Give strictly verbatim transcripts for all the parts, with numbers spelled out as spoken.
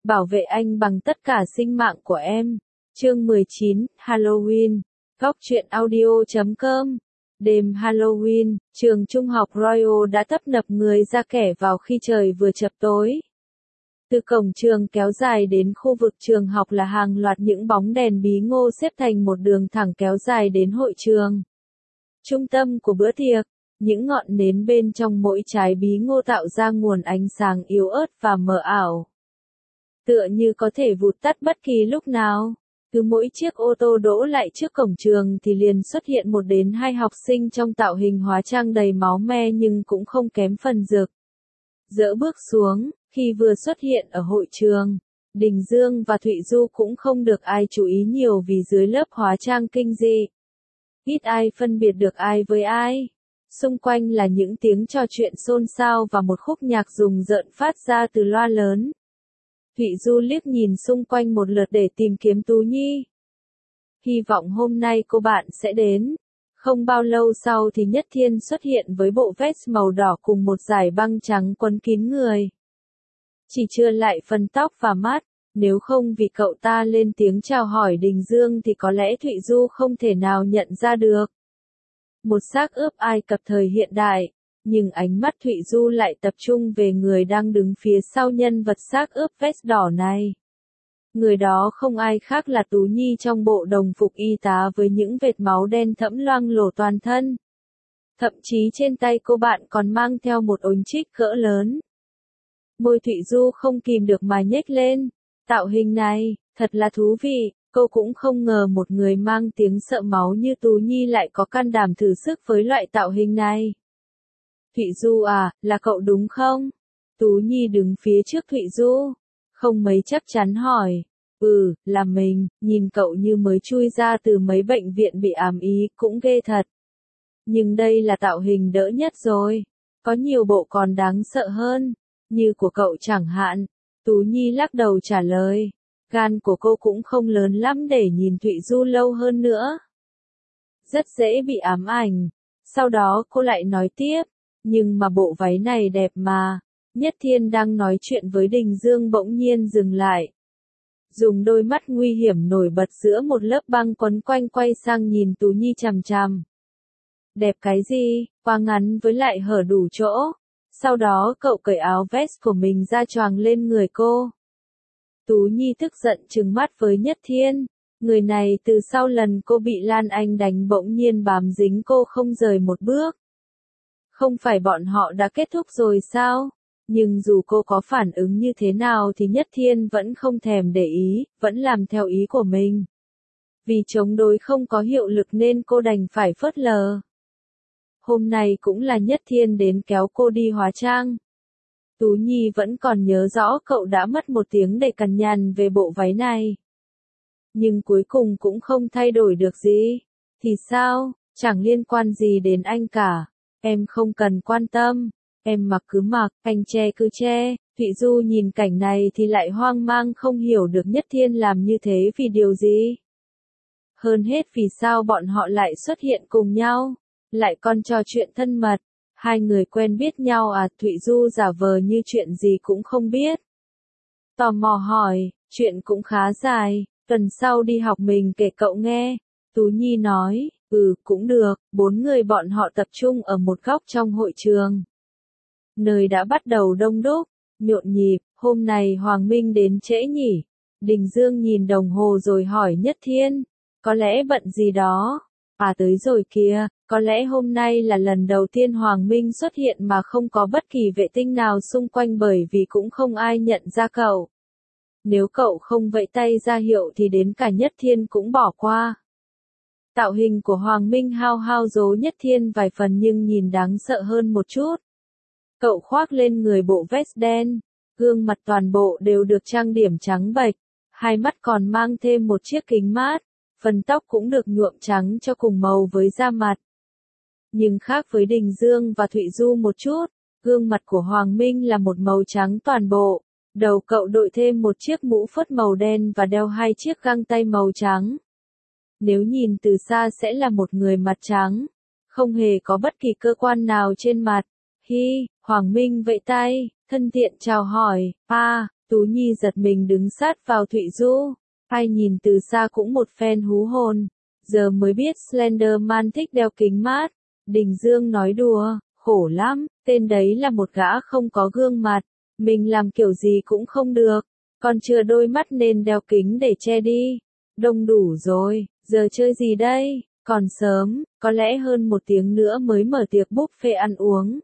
Bảo vệ anh bằng tất cả sinh mạng của em. Chương mười chín, Halloween. Góc truyện audio chấm com. Đêm Halloween, trường trung học Royal đã tấp nập người ra kẻ vào khi trời vừa chập tối. Từ cổng trường kéo dài đến khu vực trường học là hàng loạt những bóng đèn bí ngô xếp thành một đường thẳng kéo dài đến hội trường. Trung tâm của bữa tiệc, những ngọn nến bên trong mỗi trái bí ngô tạo ra nguồn ánh sáng yếu ớt và mờ ảo. Tựa như có thể vụt tắt bất kỳ lúc nào. Cứ mỗi chiếc ô tô đỗ lại trước cổng trường thì liền xuất hiện một đến hai học sinh trong tạo hình hóa trang đầy máu me nhưng cũng không kém phần rực. Dỡ bước xuống, khi vừa xuất hiện ở hội trường, Đình Dương và Thụy Du cũng không được ai chú ý nhiều vì dưới lớp hóa trang kinh dị. Ít ai phân biệt được ai với ai. Xung quanh là những tiếng trò chuyện xôn xao và một khúc nhạc rùng rợn phát ra từ loa lớn. Thụy Du liếc nhìn xung quanh một lượt để tìm kiếm Tú Nhi. Hy vọng hôm nay cô bạn sẽ đến. Không bao lâu sau thì Nhất Thiên xuất hiện với bộ vest màu đỏ cùng một dải băng trắng quấn kín người. Chỉ chưa lại phần tóc và mắt, nếu không vì cậu ta lên tiếng chào hỏi Đình Dương thì có lẽ Thụy Du không thể nào nhận ra được. Một xác ướp Ai Cập thời hiện đại, nhưng ánh mắt Thụy Du lại tập trung về người đang đứng phía sau nhân vật xác ướp vest đỏ này. Người đó không ai khác là Tú Nhi trong bộ đồng phục y tá với những vệt máu đen thẫm loang lổ toàn thân. Thậm chí trên tay cô bạn còn mang theo một ống trích cỡ lớn. Môi Thụy Du không kìm được mà nhếch lên. Tạo hình này, thật là thú vị, cô cũng không ngờ một người mang tiếng sợ máu như Tú Nhi lại có can đảm thử sức với loại tạo hình này. Thụy Du à, là cậu đúng không? Tú Nhi đứng phía trước Thụy Du. Không mấy chắc chắn hỏi. Ừ, là mình, nhìn cậu như mới chui ra từ mấy bệnh viện bị ám ý, cũng ghê thật. Nhưng đây là tạo hình đỡ nhất rồi. Có nhiều bộ còn đáng sợ hơn. Như của cậu chẳng hạn. Tú Nhi lắc đầu trả lời. Gan của cô cũng không lớn lắm để nhìn Thụy Du lâu hơn nữa. Rất dễ bị ám ảnh. Sau đó cô lại nói tiếp. Nhưng mà bộ váy này đẹp mà. Nhất Thiên đang nói chuyện với Đình Dương bỗng nhiên dừng lại. Dùng đôi mắt nguy hiểm nổi bật giữa một lớp băng quấn quanh quay sang nhìn Tú Nhi chằm chằm. Đẹp cái gì, quá ngắn với lại hở đủ chỗ. Sau đó cậu cởi áo vest của mình ra choàng lên người cô. Tú Nhi tức giận trừng mắt với Nhất Thiên. Người này từ sau lần cô bị Lan Anh đánh bỗng nhiên bám dính cô không rời một bước. Không phải bọn họ đã kết thúc rồi sao? Nhưng dù cô có phản ứng như thế nào thì Nhất Thiên vẫn không thèm để ý, vẫn làm theo ý của mình. Vì chống đối không có hiệu lực nên cô đành phải phớt lờ. Hôm nay cũng là Nhất Thiên đến kéo cô đi hóa trang. Tú Nhi vẫn còn nhớ rõ cậu đã mất một tiếng để cằn nhằn về bộ váy này. Nhưng cuối cùng cũng không thay đổi được gì. Thì sao, chẳng liên quan gì đến anh cả. Em không cần quan tâm. Em mặc cứ mặc, anh che cứ che. Thụy Du nhìn cảnh này thì lại hoang mang không hiểu được Nhất Thiên làm như thế vì điều gì. Hơn hết vì sao bọn họ lại xuất hiện cùng nhau. Lại còn trò chuyện thân mật. Hai người quen biết nhau à? Thụy Du giả vờ như chuyện gì cũng không biết. Tò mò hỏi, chuyện cũng khá dài, tuần sau đi học mình kể cậu nghe. Tú Nhi nói, ừ cũng được. Bốn người bọn họ tập trung ở một góc trong hội trường. Nơi đã bắt đầu đông đúc, nhộn nhịp. Hôm nay Hoàng Minh đến trễ nhỉ? Đình Dương nhìn đồng hồ rồi hỏi Nhất Thiên. Có lẽ bận gì đó. À tới rồi kìa, có lẽ hôm nay là lần đầu tiên Hoàng Minh xuất hiện mà không có bất kỳ vệ tinh nào xung quanh bởi vì cũng không ai nhận ra cậu. Nếu cậu không vẫy tay ra hiệu thì đến cả Nhất Thiên cũng bỏ qua. Tạo hình của Hoàng Minh hao hao dố Nhất Thiên vài phần nhưng nhìn đáng sợ hơn một chút. Cậu khoác lên người bộ vest đen, gương mặt toàn bộ đều được trang điểm trắng bệch, hai mắt còn mang thêm một chiếc kính mát, phần tóc cũng được nhuộm trắng cho cùng màu với da mặt. Nhưng khác với Đình Dương và Thụy Du một chút, gương mặt của Hoàng Minh là một màu trắng toàn bộ, đầu cậu đội thêm một chiếc mũ phớt màu đen và đeo hai chiếc găng tay màu trắng. Nếu nhìn từ xa sẽ là một người mặt trắng, không hề có bất kỳ cơ quan nào trên mặt. Hi, Hoàng Minh vẫy tay, thân thiện chào hỏi, pa, Tú Nhi giật mình đứng sát vào Thụy Du. Ai nhìn từ xa cũng một phen hú hồn. Giờ mới biết Slenderman thích đeo kính mát. Đình Dương nói đùa, khổ lắm, tên đấy là một gã không có gương mặt. Mình làm kiểu gì cũng không được. Còn chưa đôi mắt nên đeo kính để che đi. Đông đủ rồi, giờ chơi gì đây? Còn sớm, có lẽ hơn một tiếng nữa mới mở tiệc buffet ăn uống.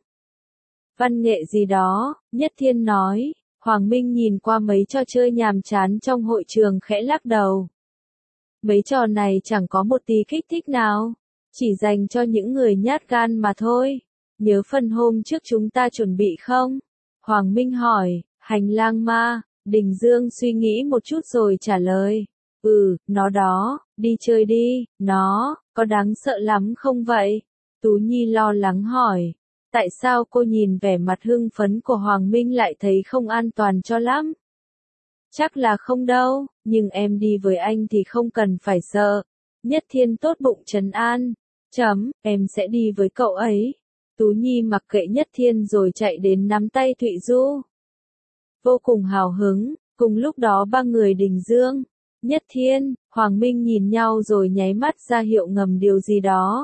Văn nghệ gì đó, Nhất Thiên nói. Hoàng Minh nhìn qua mấy trò chơi nhàm chán trong hội trường khẽ lắc đầu. Mấy trò này chẳng có một tí kích thích nào. Chỉ dành cho những người nhát gan mà thôi. Nhớ phần hôm trước chúng ta chuẩn bị không? Hoàng Minh hỏi, hành lang ma. Đình Dương suy nghĩ một chút rồi trả lời. Ừ, nó đó, đi chơi đi, nó, có đáng sợ lắm không vậy? Tú Nhi lo lắng hỏi. Tại sao cô nhìn vẻ mặt hưng phấn của Hoàng Minh lại thấy không an toàn cho lắm? Chắc là không đâu, nhưng em đi với anh thì không cần phải sợ. Nhất Thiên tốt bụng trấn an. Chấm, em sẽ đi với cậu ấy. Tú Nhi mặc kệ Nhất Thiên rồi chạy đến nắm tay Thụy Du. Vô cùng hào hứng, cùng lúc đó ba người Đình Dương, Nhất Thiên, Hoàng Minh nhìn nhau rồi nháy mắt ra hiệu ngầm điều gì đó.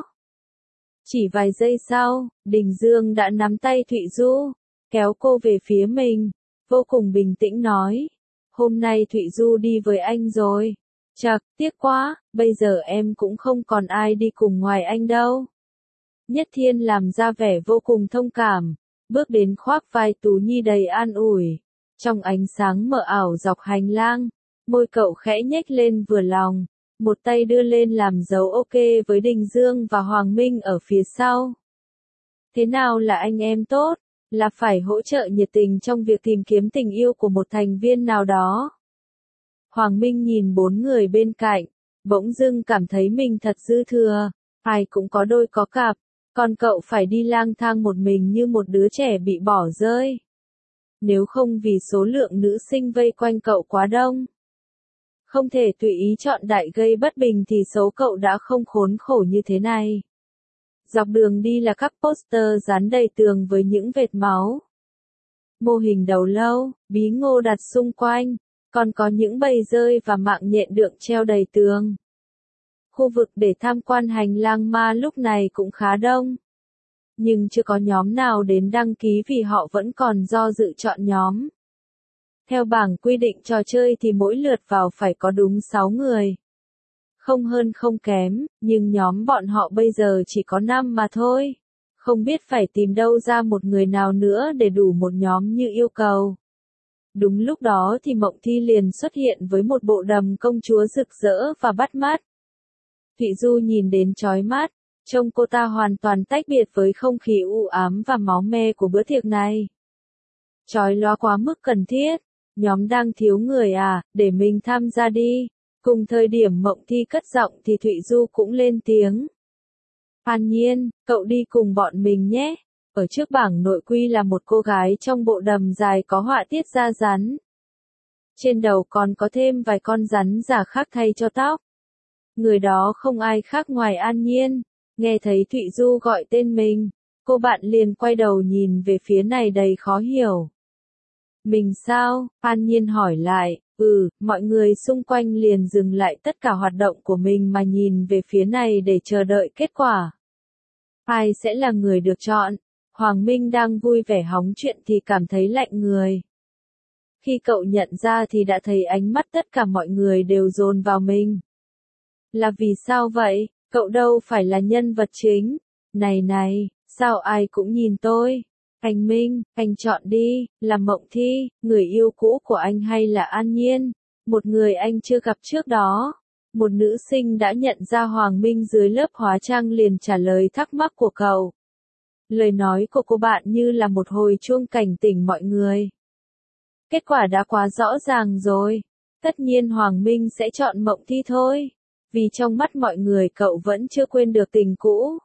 Chỉ vài giây sau, Đình Dương đã nắm tay Thụy Du, kéo cô về phía mình, vô cùng bình tĩnh nói. Hôm nay Thụy Du đi với anh rồi. Chật, tiếc quá, bây giờ em cũng không còn ai đi cùng ngoài anh đâu. Nhất Thiên làm ra vẻ vô cùng thông cảm, bước đến khoác vai Tú Nhi đầy an ủi. Trong ánh sáng mờ ảo dọc hành lang, môi cậu khẽ nhếch lên vừa lòng, một tay đưa lên làm dấu ok với Đình Dương và Hoàng Minh ở phía sau. Thế nào là anh em tốt? Là phải hỗ trợ nhiệt tình trong việc tìm kiếm tình yêu của một thành viên nào đó. Hoàng Minh nhìn bốn người bên cạnh, bỗng dưng cảm thấy mình thật dư thừa, ai cũng có đôi có cặp, còn cậu phải đi lang thang một mình như một đứa trẻ bị bỏ rơi. Nếu không vì số lượng nữ sinh vây quanh cậu quá đông. Không thể tùy ý chọn đại gây bất bình thì số cậu đã không khốn khổ như thế này. Dọc đường đi là các poster dán đầy tường với những vệt máu. Mô hình đầu lâu, bí ngô đặt xung quanh, còn có những bầy rơi và mạng nhện đượng treo đầy tường. Khu vực để tham quan hành lang ma lúc này cũng khá đông. Nhưng chưa có nhóm nào đến đăng ký vì họ vẫn còn do dự chọn nhóm. Theo bảng quy định trò chơi thì mỗi lượt vào phải có đúng sáu người. Không hơn không kém, nhưng nhóm bọn họ bây giờ chỉ có năm mà thôi. Không biết phải tìm đâu ra một người nào nữa để đủ một nhóm như yêu cầu. Đúng lúc đó thì Mộng Thi liền xuất hiện với một bộ đầm công chúa rực rỡ và bắt mắt. Thụy Du nhìn đến chói mắt, trông cô ta hoàn toàn tách biệt với không khí u ám và máu me của bữa tiệc này. Chói lóa quá mức cần thiết, nhóm đang thiếu người à, để mình tham gia đi. Cùng thời điểm Mộng Thi cất giọng thì Thụy Du cũng lên tiếng. An Nhiên, cậu đi cùng bọn mình nhé. Ở trước bảng nội quy là một cô gái trong bộ đầm dài có họa tiết da rắn. Trên đầu còn có thêm vài con rắn giả khác thay cho tóc. Người đó không ai khác ngoài An Nhiên. Nghe thấy Thụy Du gọi tên mình, cô bạn liền quay đầu nhìn về phía này đầy khó hiểu. Mình sao? An Nhiên hỏi lại. Ừ, mọi người xung quanh liền dừng lại tất cả hoạt động của mình mà nhìn về phía này để chờ đợi kết quả. Ai sẽ là người được chọn? Hoàng Minh đang vui vẻ hóng chuyện thì cảm thấy lạnh người. Khi cậu nhận ra thì đã thấy ánh mắt tất cả mọi người đều dồn vào mình. Là vì sao vậy? Cậu đâu phải là nhân vật chính. Này này, sao ai cũng nhìn tôi? Anh Minh, anh chọn đi, là Mộng Thi, người yêu cũ của anh hay là An Nhiên, một người anh chưa gặp trước đó. Một nữ sinh đã nhận ra Hoàng Minh dưới lớp hóa trang liền trả lời thắc mắc của cậu. Lời nói của cô bạn như là một hồi chuông cảnh tỉnh mọi người. Kết quả đã quá rõ ràng rồi. Tất nhiên Hoàng Minh sẽ chọn Mộng Thi thôi. Vì trong mắt mọi người cậu vẫn chưa quên được tình cũ.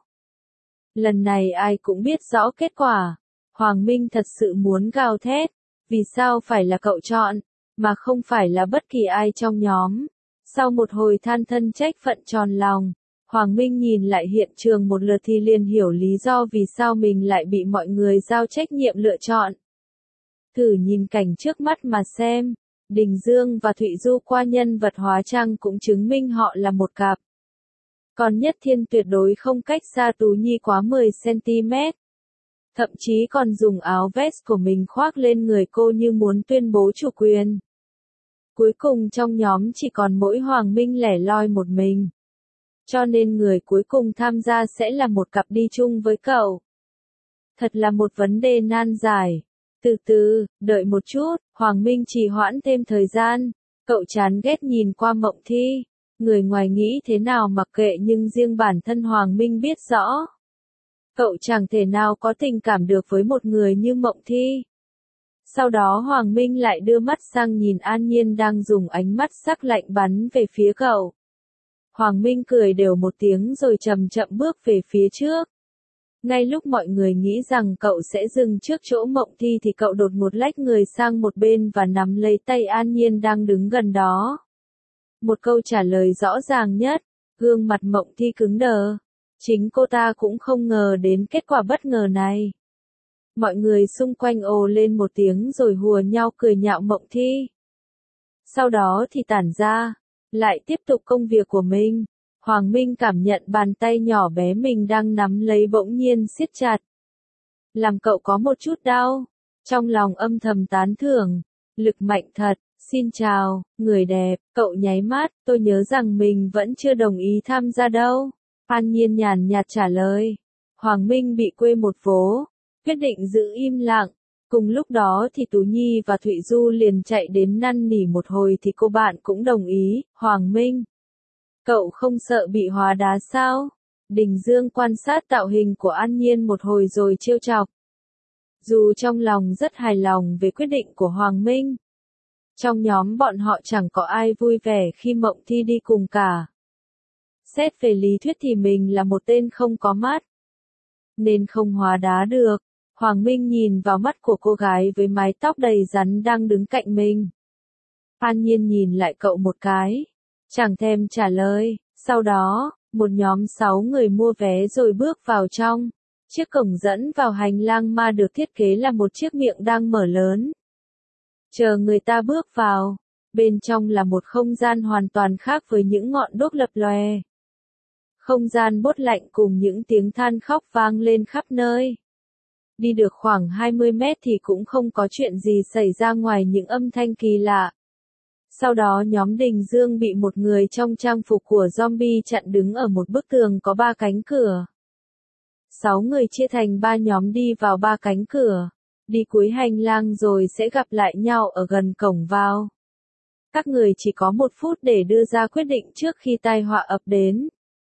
Lần này ai cũng biết rõ kết quả. Hoàng Minh thật sự muốn gào thét. Vì sao phải là cậu chọn, mà không phải là bất kỳ ai trong nhóm. Sau một hồi than thân trách phận tròn lòng, Hoàng Minh nhìn lại hiện trường một lượt thì liền hiểu lý do vì sao mình lại bị mọi người giao trách nhiệm lựa chọn. Thử nhìn cảnh trước mắt mà xem. Đình Dương và Thụy Du qua nhân vật hóa trang cũng chứng minh họ là một cặp. Còn Nhất Thiên tuyệt đối không cách xa Tú Nhi quá mười xăng-ti-mét. Thậm chí còn dùng áo vest của mình khoác lên người cô như muốn tuyên bố chủ quyền. Cuối cùng trong nhóm chỉ còn mỗi Hoàng Minh lẻ loi một mình. Cho nên người cuối cùng tham gia sẽ là một cặp đi chung với cậu. Thật là một vấn đề nan giải. Từ từ, đợi một chút, Hoàng Minh trì hoãn thêm thời gian. Cậu chán ghét nhìn qua Mộng Thi. Người ngoài nghĩ thế nào mặc kệ nhưng riêng bản thân Hoàng Minh biết rõ. Cậu chẳng thể nào có tình cảm được với một người như Mộng Thi. Sau đó Hoàng Minh lại đưa mắt sang nhìn An Nhiên đang dùng ánh mắt sắc lạnh bắn về phía cậu. Hoàng Minh cười đều một tiếng rồi chậm chậm bước về phía trước. Ngay lúc mọi người nghĩ rằng cậu sẽ dừng trước chỗ Mộng Thi thì cậu đột ngột lách người sang một bên và nắm lấy tay An Nhiên đang đứng gần đó. Một câu trả lời rõ ràng nhất, gương mặt Mộng Thi cứng đờ. Chính cô ta cũng không ngờ đến kết quả bất ngờ này. Mọi người xung quanh ồ lên một tiếng rồi hùa nhau cười nhạo Mộng Thi. Sau đó thì tản ra, lại tiếp tục công việc của mình. Hoàng Minh cảm nhận bàn tay nhỏ bé mình đang nắm lấy bỗng nhiên siết chặt. Làm cậu có một chút đau. Trong lòng âm thầm tán thưởng. Lực mạnh thật. Xin chào, người đẹp. Cậu nháy mắt, tôi nhớ rằng mình vẫn chưa đồng ý tham gia đâu. An Nhiên nhàn nhạt trả lời. Hoàng Minh bị quê một vố. Quyết định giữ im lặng. Cùng lúc đó thì Tú Nhi và Thụy Du liền chạy đến năn nỉ một hồi thì cô bạn cũng đồng ý. Hoàng Minh, cậu không sợ bị hóa đá sao? Đình Dương quan sát tạo hình của An Nhiên một hồi rồi trêu chọc. Dù trong lòng rất hài lòng về quyết định của Hoàng Minh. Trong nhóm bọn họ chẳng có ai vui vẻ khi Mộng Thi đi cùng cả. Xét về lý thuyết thì mình là một tên không có mắt. Nên không hóa đá được. Hoàng Minh nhìn vào mắt của cô gái với mái tóc đầy rắn đang đứng cạnh mình. An Nhiên nhìn lại cậu một cái. Chẳng thèm trả lời. Sau đó, một nhóm sáu người mua vé rồi bước vào trong. Chiếc cổng dẫn vào hành lang ma được thiết kế là một chiếc miệng đang mở lớn. Chờ người ta bước vào. Bên trong là một không gian hoàn toàn khác với những ngọn đuốc lập lòe. Không gian bốt lạnh cùng những tiếng than khóc vang lên khắp nơi. Đi được khoảng hai mươi mét thì cũng không có chuyện gì xảy ra ngoài những âm thanh kỳ lạ. Sau đó nhóm Đình Dương bị một người trong trang phục của zombie chặn đứng ở một bức tường có ba cánh cửa. Sáu người chia thành ba nhóm đi vào ba cánh cửa. Đi cuối hành lang rồi sẽ gặp lại nhau ở gần cổng vào. Các người chỉ có một phút để đưa ra quyết định trước khi tai họa ập đến.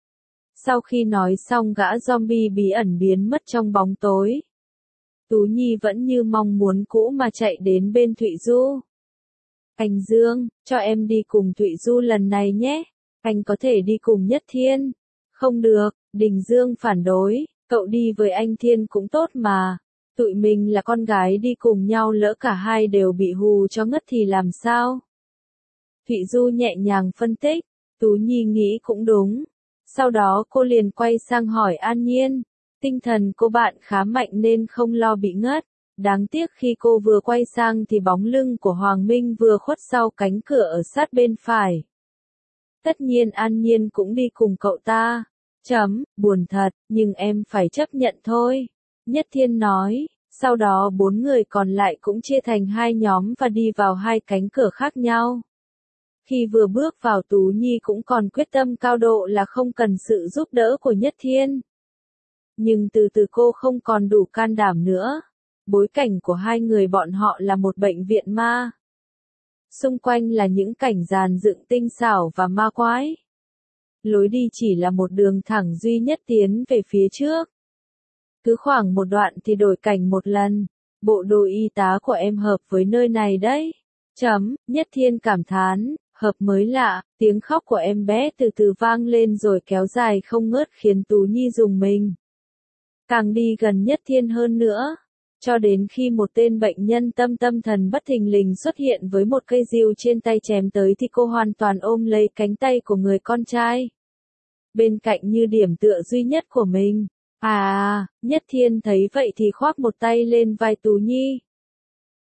Sau khi nói xong gã zombie bí ẩn biến mất trong bóng tối. Tú Nhi vẫn như mong muốn cũ mà chạy đến bên Thụy Du. Anh Dương, cho em đi cùng Thụy Du lần này nhé. Anh có thể đi cùng Nhất Thiên. Không được, Đình Dương phản đối. Cậu đi với anh Thiên cũng tốt mà. Tụi mình là con gái đi cùng nhau lỡ cả hai đều bị hù cho ngất thì làm sao? Thụy Du nhẹ nhàng phân tích. Tú Nhi nghĩ cũng đúng. Sau đó cô liền quay sang hỏi An Nhiên. Tinh thần cô bạn khá mạnh nên không lo bị ngất. Đáng tiếc khi cô vừa quay sang thì bóng lưng của Hoàng Minh vừa khuất sau cánh cửa ở sát bên phải. Tất nhiên An Nhiên cũng đi cùng cậu ta. Chấm, buồn thật, nhưng em phải chấp nhận thôi. Nhất Thiên nói. Sau đó bốn người còn lại cũng chia thành hai nhóm và đi vào hai cánh cửa khác nhau. Khi vừa bước vào Tú Nhi cũng còn quyết tâm cao độ là không cần sự giúp đỡ của Nhất Thiên. Nhưng từ từ cô không còn đủ can đảm nữa. Bối cảnh của hai người bọn họ là một bệnh viện ma. Xung quanh là những cảnh dàn dựng tinh xảo và ma quái. Lối đi chỉ là một đường thẳng duy nhất tiến về phía trước. Cứ khoảng một đoạn thì đổi cảnh một lần. Bộ đồ y tá của em hợp với nơi này đấy. Chấm, Nhất Thiên cảm thán. Hợp mới lạ, tiếng khóc của em bé từ từ vang lên rồi kéo dài không ngớt khiến Tú Nhi rùng mình. Càng đi gần Nhất Thiên hơn nữa. Cho đến khi một tên bệnh nhân tâm tâm thần bất thình lình xuất hiện với một cây diều trên tay chém tới thì cô hoàn toàn ôm lấy cánh tay của người con trai. Bên cạnh như điểm tựa duy nhất của mình. À, Nhất Thiên thấy vậy thì khoác một tay lên vai Tú Nhi.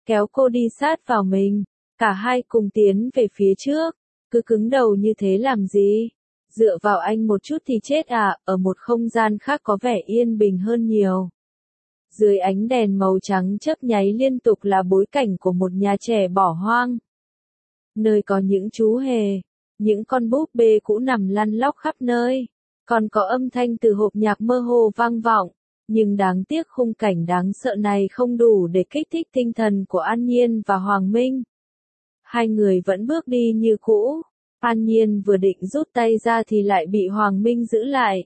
kéo cô đi sát vào mình. Cả hai cùng tiến về phía trước. Cứ cứng đầu như thế làm gì? Dựa vào anh một chút thì chết à, ở một không gian khác có vẻ yên bình hơn nhiều. Dưới ánh đèn màu trắng chớp nháy liên tục là bối cảnh của một nhà trẻ bỏ hoang. Nơi có những chú hề, những con búp bê cũ nằm lăn lóc khắp nơi. Còn có âm thanh từ hộp nhạc mơ hồ vang vọng. Nhưng đáng tiếc khung cảnh đáng sợ này không đủ để kích thích tinh thần của An Nhiên và Hoàng Minh. Hai người vẫn bước đi như cũ. An Nhiên vừa định rút tay ra thì lại bị Hoàng Minh giữ lại.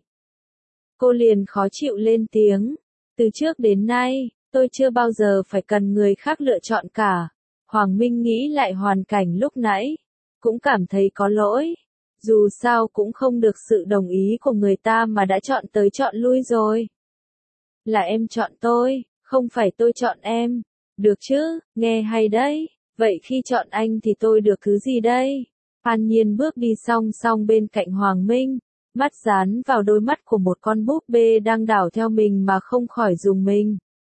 Cô liền khó chịu lên tiếng. Từ trước đến nay, tôi chưa bao giờ phải cần người khác lựa chọn cả. Hoàng Minh nghĩ lại hoàn cảnh lúc nãy. Cũng cảm thấy có lỗi. Dù sao cũng không được sự đồng ý của người ta mà đã chọn tới chọn lui rồi. Là em chọn tôi, không phải tôi chọn em. Được chứ, nghe hay đấy. Vậy khi chọn anh thì tôi được thứ gì đây? An Nhiên bước đi song song bên cạnh Hoàng Minh, mắt dán vào đôi mắt của một con búp bê đang đảo theo mình mà không khỏi rùng mình.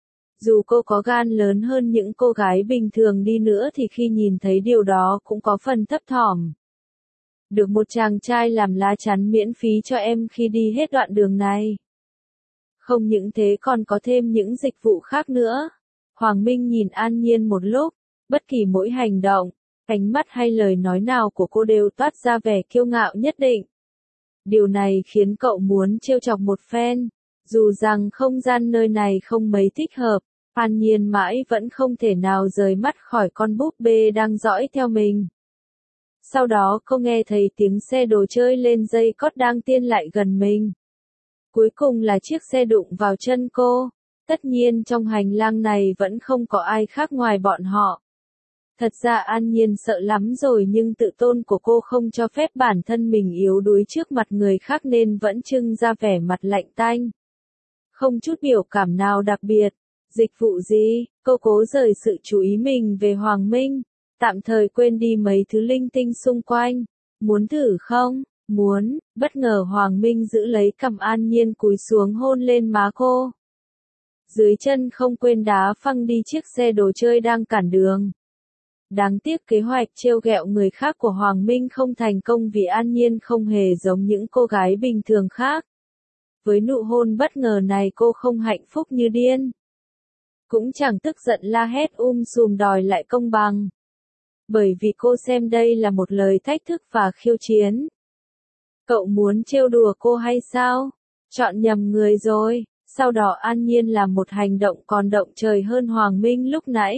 Dù cô có gan lớn hơn những cô gái bình thường đi nữa thì khi nhìn thấy điều đó cũng có phần thấp thỏm. Được một chàng trai làm lá chắn miễn phí cho em khi đi hết đoạn đường này. Không những thế còn có thêm những dịch vụ khác nữa. Hoàng Minh nhìn An Nhiên một lúc, bất kỳ mỗi hành động, ánh mắt hay lời nói nào của cô đều toát ra vẻ kiêu ngạo nhất định. Điều này khiến cậu muốn trêu chọc một phen. Dù rằng không gian nơi này không mấy thích hợp, An Nhiên mãi vẫn không thể nào rời mắt khỏi con búp bê đang dõi theo mình. Sau đó cô nghe thấy tiếng xe đồ chơi lên dây cót đang tiến lại gần mình. Cuối cùng là chiếc xe đụng vào chân cô. Tất nhiên trong hành lang này vẫn không có ai khác ngoài bọn họ. Thật ra An Nhiên sợ lắm rồi nhưng tự tôn của cô không cho phép bản thân mình yếu đuối trước mặt người khác nên vẫn trưng ra vẻ mặt lạnh tanh. Không chút biểu cảm nào đặc biệt. Dịch vụ gì? Cô cố rời sự chú ý mình về Hoàng Minh. Tạm thời quên đi mấy thứ linh tinh xung quanh. Muốn thử không? Muốn. Bất ngờ Hoàng Minh giữ lấy cằm An Nhiên cúi xuống hôn lên má cô. Dưới chân không quên đá phăng đi chiếc xe đồ chơi đang cản đường. Đáng tiếc kế hoạch trêu ghẹo người khác của Hoàng Minh không thành công vì An Nhiên không hề giống những cô gái bình thường khác. Với nụ hôn bất ngờ này cô không hạnh phúc như điên. Cũng chẳng tức giận la hét um sùm đòi lại công bằng. Bởi vì cô xem đây là một lời thách thức và khiêu chiến. Cậu muốn trêu đùa cô hay sao? Chọn nhầm người rồi. Sau đó An Nhiên làm một hành động còn động trời hơn Hoàng Minh lúc nãy.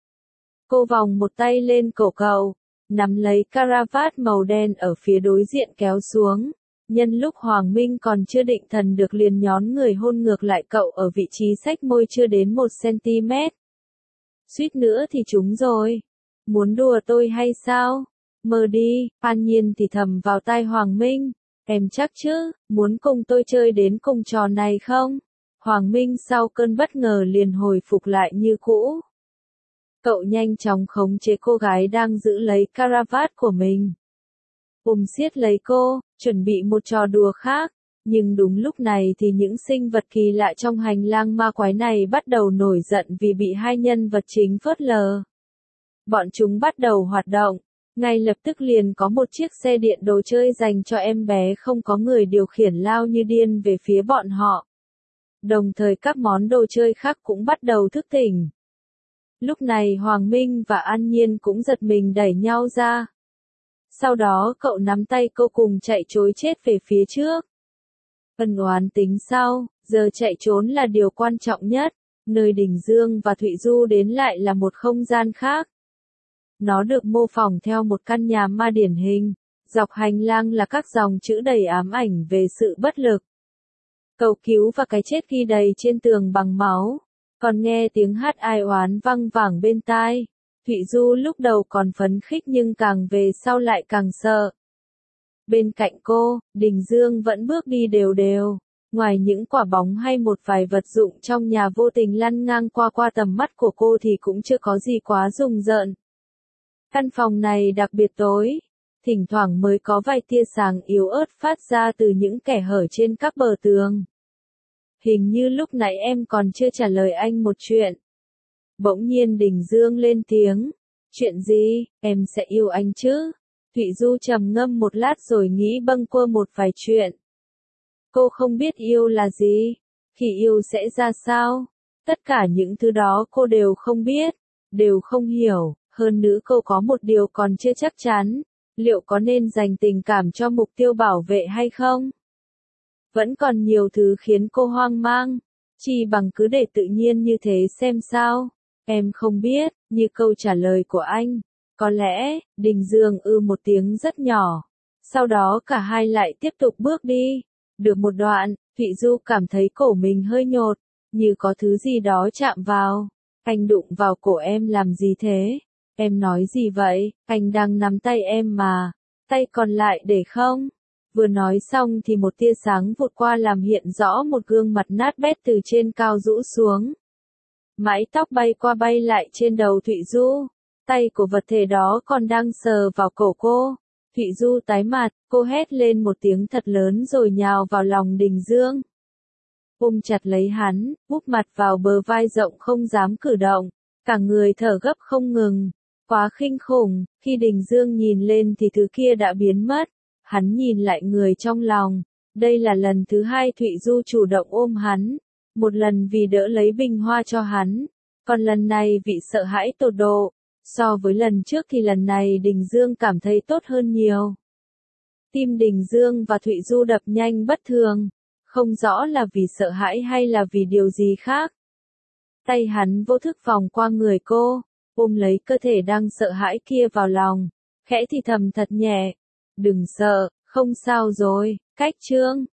Cô vòng một tay lên cổ cậu, nắm lấy caravat màu đen ở phía đối diện kéo xuống. Nhân lúc Hoàng Minh còn chưa định thần được liền nhón người hôn ngược lại cậu ở vị trí xách môi chưa đến một xăng-ti-mét. Suýt nữa thì trúng rồi. Muốn đùa tôi hay sao? Mơ đi, An Nhiên thì thầm vào tai Hoàng Minh. Em chắc chứ, muốn cùng tôi chơi đến cùng trò này không? Hoàng Minh sau cơn bất ngờ liền hồi phục lại như cũ. Cậu nhanh chóng khống chế cô gái đang giữ lấy caravat của mình. Ôm siết lấy cô, chuẩn bị một trò đùa khác. Nhưng đúng lúc này thì những sinh vật kỳ lạ trong hành lang ma quái này bắt đầu nổi giận vì bị hai nhân vật chính phớt lờ. Bọn chúng bắt đầu hoạt động. Ngay lập tức liền có một chiếc xe điện đồ chơi dành cho em bé không có người điều khiển lao như điên về phía bọn họ. Đồng thời các món đồ chơi khác cũng bắt đầu thức tỉnh. Lúc này Hoàng Minh và An Nhiên cũng giật mình đẩy nhau ra. Sau đó cậu nắm tay cô cùng chạy trối chết về phía trước. Ân oán tính sau, giờ chạy trốn là điều quan trọng nhất. Nơi Đình Dương và Thụy Du đến lại là một không gian khác. Nó được mô phỏng theo một căn nhà ma điển hình. Dọc hành lang là các dòng chữ đầy ám ảnh về sự bất lực. Cầu cứu và cái chết ghi đầy trên tường bằng máu. Còn nghe tiếng hát ai oán văng vẳng bên tai. Thụy Du lúc đầu còn phấn khích nhưng càng về sau lại càng sợ. Bên cạnh cô, Đình Dương vẫn bước đi đều đều. Ngoài những quả bóng hay một vài vật dụng trong nhà vô tình lăn ngang qua qua tầm mắt của cô thì cũng chưa có gì quá rùng rợn. Căn phòng này đặc biệt tối. Thỉnh thoảng mới có vài tia sáng yếu ớt phát ra từ những kẽ hở trên các bờ tường. Hình như lúc nãy em còn chưa trả lời anh một chuyện. Bỗng nhiên Đình Dương lên tiếng. Chuyện gì, em sẽ yêu anh chứ? Thụy Du trầm ngâm một lát rồi nghĩ bâng quơ một vài chuyện. Cô không biết yêu là gì, khi yêu sẽ ra sao. Tất cả những thứ đó cô đều không biết, đều không hiểu. Hơn nữa cô có một điều còn chưa chắc chắn. Liệu có nên dành tình cảm cho mục tiêu bảo vệ hay không? Vẫn còn nhiều thứ khiến cô hoang mang. Chỉ bằng cứ để tự nhiên như thế xem sao. Em không biết, như câu trả lời của anh. Có lẽ, Đình Dương ư một tiếng rất nhỏ. Sau đó cả hai lại tiếp tục bước đi. Được một đoạn, Thụy Du cảm thấy cổ mình hơi nhột, như có thứ gì đó chạm vào. Anh đụng vào cổ em làm gì thế? Em nói gì vậy? Anh đang nắm tay em mà. Tay còn lại để không? Vừa nói xong thì một tia sáng vụt qua làm hiện rõ một gương mặt nát bét từ trên cao rũ xuống. Mái tóc bay qua bay lại trên đầu Thụy Du. Tay của vật thể đó còn đang sờ vào cổ cô. Thụy Du tái mặt, cô hét lên một tiếng thật lớn rồi nhào vào lòng Đình Dương. Ôm chặt lấy hắn, úp mặt vào bờ vai rộng không dám cử động. Cả người thở gấp không ngừng. Quá kinh khủng, khi Đình Dương nhìn lên thì thứ kia đã biến mất. Hắn nhìn lại người trong lòng. Đây là lần thứ hai Thụy Du chủ động ôm hắn. Một lần vì đỡ lấy bình hoa cho hắn. Còn lần này vì sợ hãi tột độ. So với lần trước thì lần này Đình Dương cảm thấy tốt hơn nhiều. Tim Đình Dương và Thụy Du đập nhanh bất thường. Không rõ là vì sợ hãi hay là vì điều gì khác. Tay hắn vô thức vòng qua người cô, ôm lấy cơ thể đang sợ hãi kia vào lòng, khẽ thì thầm thật nhẹ. Đừng sợ, không sao rồi, cách chương.